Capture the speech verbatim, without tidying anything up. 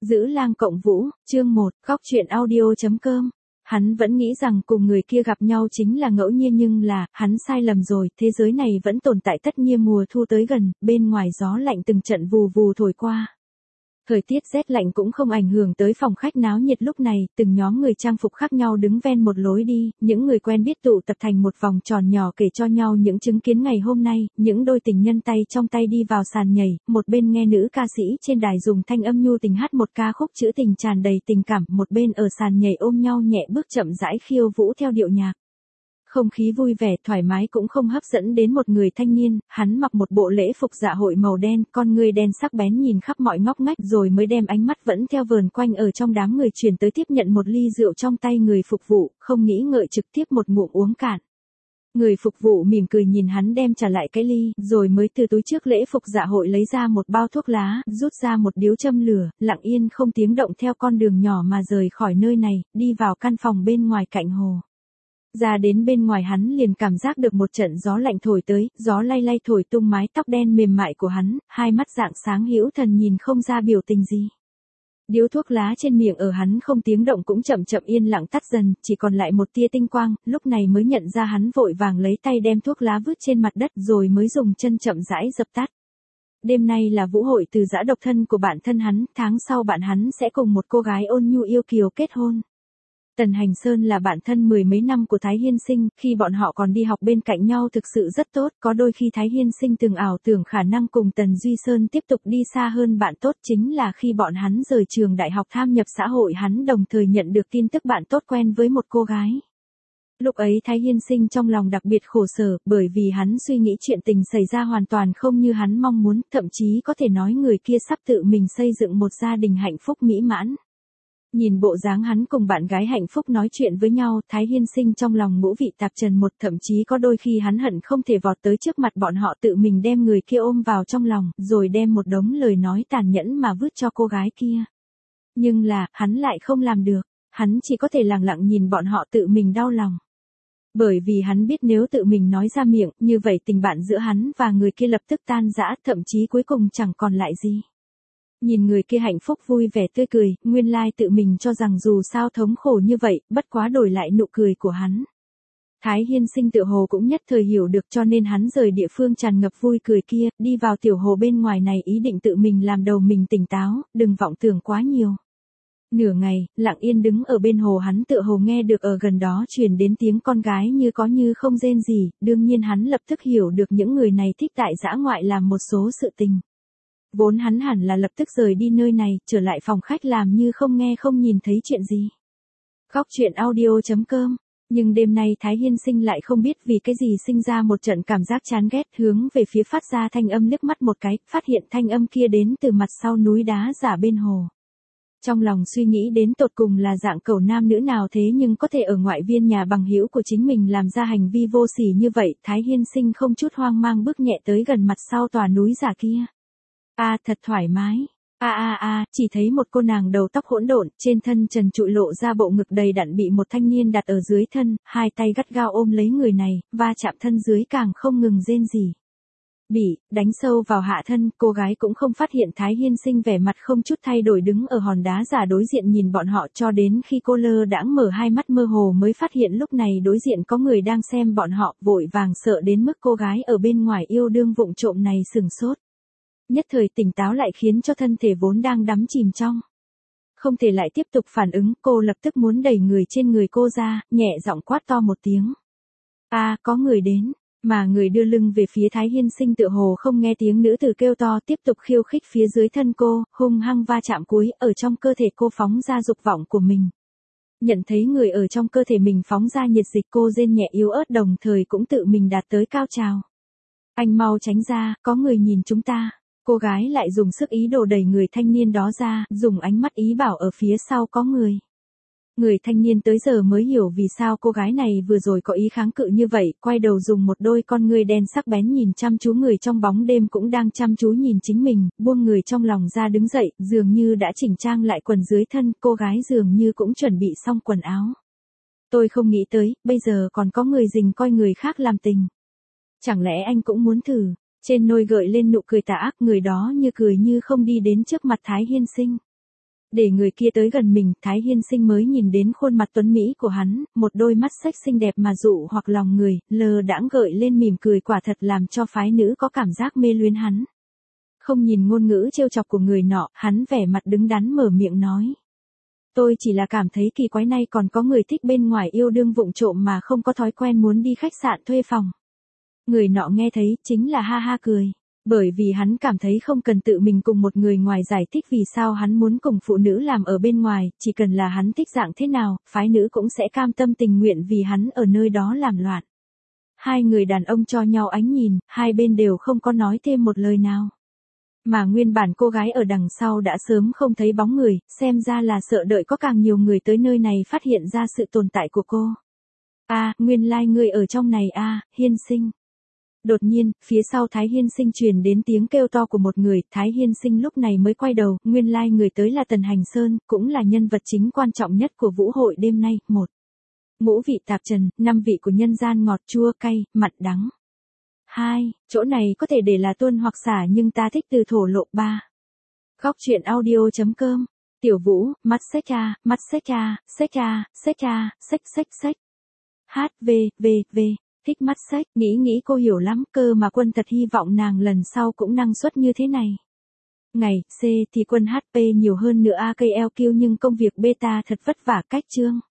Giữ lang cộng vũ, chương một, góc chuyện audio chấm com. Hắn vẫn nghĩ rằng cùng người kia gặp nhau chính là ngẫu nhiên nhưng là, hắn sai lầm rồi, thế giới này vẫn tồn tại tất nhiên mùa thu tới gần, bên ngoài gió lạnh từng trận vù vù thổi qua. Thời tiết rét lạnh cũng không ảnh hưởng tới phòng khách náo nhiệt lúc này, từng nhóm người trang phục khác nhau đứng ven một lối đi, những người quen biết tụ tập thành một vòng tròn nhỏ kể cho nhau những chứng kiến ngày hôm nay, những đôi tình nhân tay trong tay đi vào sàn nhảy, một bên nghe nữ ca sĩ trên đài dùng thanh âm nhu tình hát một ca khúc trữ tình tràn đầy tình cảm, một bên ở sàn nhảy ôm nhau nhẹ bước chậm rãi khiêu vũ theo điệu nhạc. Không khí vui vẻ, thoải mái cũng không hấp dẫn đến một người thanh niên, hắn mặc một bộ lễ phục dạ hội màu đen, con ngươi đen sắc bén nhìn khắp mọi ngóc ngách rồi mới đem ánh mắt vẫn theo vờn quanh ở trong đám người chuyển tới tiếp nhận một ly rượu trong tay người phục vụ, không nghĩ ngợi trực tiếp một ngụm uống cạn. Người phục vụ mỉm cười nhìn hắn đem trả lại cái ly, rồi mới từ túi trước lễ phục dạ hội lấy ra một bao thuốc lá, rút ra một điếu châm lửa, lặng yên không tiếng động theo con đường nhỏ mà rời khỏi nơi này, đi vào căn phòng bên ngoài cạnh hồ. Ra đến bên ngoài hắn liền cảm giác được một trận gió lạnh thổi tới, gió lay lay thổi tung mái tóc đen mềm mại của hắn, hai mắt rạng sáng hữu thần nhìn không ra biểu tình gì. Điếu thuốc lá trên miệng ở hắn không tiếng động cũng chậm chậm yên lặng tắt dần, chỉ còn lại một tia tinh quang, lúc này mới nhận ra hắn vội vàng lấy tay đem thuốc lá vứt trên mặt đất rồi mới dùng chân chậm rãi dập tắt. Đêm nay là vũ hội từ giã độc thân của bạn thân hắn, tháng sau bạn hắn sẽ cùng một cô gái ôn nhu yêu kiều kết hôn. Tần Hành Sơn là bạn thân mười mấy năm của Thái Hiên Sinh, khi bọn họ còn đi học bên cạnh nhau thực sự rất tốt, có đôi khi Thái Hiên Sinh từng ảo tưởng khả năng cùng Tần Duy Sơn tiếp tục đi xa hơn bạn tốt chính là khi bọn hắn rời trường đại học tham nhập xã hội hắn đồng thời nhận được tin tức bạn tốt quen với một cô gái. Lúc ấy Thái Hiên Sinh trong lòng đặc biệt khổ sở, bởi vì hắn suy nghĩ chuyện tình xảy ra hoàn toàn không như hắn mong muốn, thậm chí có thể nói người kia sắp tự mình xây dựng một gia đình hạnh phúc mỹ mãn. Nhìn bộ dáng hắn cùng bạn gái hạnh phúc nói chuyện với nhau, Thái Hiên Sinh trong lòng ngũ vị tạp trần một, thậm chí có đôi khi hắn hận không thể vọt tới trước mặt bọn họ tự mình đem người kia ôm vào trong lòng, rồi đem một đống lời nói tàn nhẫn mà vứt cho cô gái kia. Nhưng là, hắn lại không làm được, hắn chỉ có thể lặng lặng nhìn bọn họ tự mình đau lòng. Bởi vì hắn biết nếu tự mình nói ra miệng, như vậy tình bạn giữa hắn và người kia lập tức tan rã, thậm chí cuối cùng chẳng còn lại gì. Nhìn người kia hạnh phúc vui vẻ tươi cười, nguyên lai tự mình cho rằng dù sao thống khổ như vậy, bất quá đổi lại nụ cười của hắn. Thái Hiên Sinh tự hồ cũng nhất thời hiểu được cho nên hắn rời địa phương tràn ngập vui cười kia, đi vào tiểu hồ bên ngoài này ý định tự mình làm đầu mình tỉnh táo, đừng vọng tưởng quá nhiều. Nửa ngày, lặng yên đứng ở bên hồ hắn tự hồ nghe được ở gần đó truyền đến tiếng con gái như có như không rên gì, đương nhiên hắn lập tức hiểu được những người này thích tại dã ngoại làm một số sự tình. Vốn hắn hẳn là lập tức rời đi nơi này, trở lại phòng khách làm như không nghe không nhìn thấy chuyện gì. Góc chuyện audio chấm com. Nhưng đêm nay Thái Hiên Sinh lại không biết vì cái gì sinh ra một trận cảm giác chán ghét, hướng về phía phát ra thanh âm liếc mắt một cái, phát hiện thanh âm kia đến từ mặt sau núi đá giả bên hồ. Trong lòng suy nghĩ đến tột cùng là dạng cẩu nam nữ nào thế nhưng có thể ở ngoại viên nhà bằng hữu của chính mình làm ra hành vi vô sỉ như vậy, Thái Hiên Sinh không chút hoang mang bước nhẹ tới gần mặt sau tòa núi giả kia. A à, thật thoải mái. A a a, chỉ thấy một cô nàng đầu tóc hỗn độn, trên thân trần trụi lộ ra bộ ngực đầy đặn bị một thanh niên đặt ở dưới thân, hai tay gắt gao ôm lấy người này, va chạm thân dưới càng không ngừng rên rỉ. Bị đánh sâu vào hạ thân, cô gái cũng không phát hiện Thái Hiên Sinh vẻ mặt không chút thay đổi đứng ở hòn đá giả đối diện nhìn bọn họ cho đến khi cô lơ đãng mở hai mắt mơ hồ mới phát hiện lúc này đối diện có người đang xem bọn họ, vội vàng sợ đến mức cô gái ở bên ngoài yêu đương vụng trộm này sừng sốt. Nhất thời tỉnh táo lại khiến cho thân thể vốn đang đắm chìm trong. Không thể lại tiếp tục phản ứng, cô lập tức muốn đẩy người trên người cô ra, nhẹ giọng quát to một tiếng. A à, có người đến, mà người đưa lưng về phía Thái Hiên Sinh tựa hồ không nghe tiếng nữ tử kêu to tiếp tục khiêu khích phía dưới thân cô, hung hăng va chạm cuối, ở trong cơ thể cô phóng ra dục vọng của mình. Nhận thấy người ở trong cơ thể mình phóng ra nhiệt dịch cô rên nhẹ yếu ớt đồng thời cũng tự mình đạt tới cao trào. Anh mau tránh ra, có người nhìn chúng ta. Cô gái lại dùng sức ý đồ đẩy người thanh niên đó ra, dùng ánh mắt ý bảo ở phía sau có người. Người thanh niên tới giờ mới hiểu vì sao cô gái này vừa rồi có ý kháng cự như vậy, quay đầu dùng một đôi con ngươi đen sắc bén nhìn chăm chú người trong bóng đêm cũng đang chăm chú nhìn chính mình, buông người trong lòng ra đứng dậy, dường như đã chỉnh trang lại quần dưới thân, cô gái dường như cũng chuẩn bị xong quần áo. Tôi không nghĩ tới, bây giờ còn có người rình coi người khác làm tình. Chẳng lẽ anh cũng muốn thử? Trên môi gợi lên nụ cười tà ác, người đó như cười như không đi đến trước mặt Thái Hiên Sinh. Để người kia tới gần mình, Thái Hiên Sinh mới nhìn đến khuôn mặt tuấn mỹ của hắn, một đôi mắt sách xinh đẹp mà dụ hoặc lòng người, lờ đãng gợi lên mỉm cười quả thật làm cho phái nữ có cảm giác mê luyến hắn. Không nhìn ngôn ngữ trêu chọc của người nọ, hắn vẻ mặt đứng đắn mở miệng nói. Tôi chỉ là cảm thấy kỳ quái nay còn có người thích bên ngoài yêu đương vụng trộm mà không có thói quen muốn đi khách sạn thuê phòng. Người nọ nghe thấy, chính là ha ha cười. Bởi vì hắn cảm thấy không cần tự mình cùng một người ngoài giải thích vì sao hắn muốn cùng phụ nữ làm ở bên ngoài, chỉ cần là hắn thích dạng thế nào, phái nữ cũng sẽ cam tâm tình nguyện vì hắn ở nơi đó làm loạn. Hai người đàn ông cho nhau ánh nhìn, hai bên đều không có nói thêm một lời nào. Mà nguyên bản cô gái ở đằng sau đã sớm không thấy bóng người, xem ra là sợ đợi có càng nhiều người tới nơi này phát hiện ra sự tồn tại của cô. A, à, nguyên lai like ngươi ở trong này a, à, Hiên Sinh. Đột nhiên, phía sau Thái Hiên Sinh truyền đến tiếng kêu to của một người, Thái Hiên Sinh lúc này mới quay đầu, nguyên lai like người tới là Tần Hành Sơn, cũng là nhân vật chính quan trọng nhất của vũ hội đêm nay. Một, ngũ vị tạp trần, năm vị của nhân gian ngọt chua cay, mặn đắng. Hai, chỗ này có thể để là tuôn hoặc xả nhưng ta thích từ thổ lộ. Ba, góc truyện audio chấm com, Tiểu Vũ, mắt xếch cha, mắt xếch cha, xếch cha, xếch cha, xếch xếch xếch. Hát v, v, v. Thích mắt sách, nghĩ nghĩ cô hiểu lắm, cơ mà Quân thật hy vọng nàng lần sau cũng năng suất như thế này. Ngày, C thì Quân hát pê nhiều hơn nữa a ca lờ Q nhưng công việc beta thật vất vả cách chương.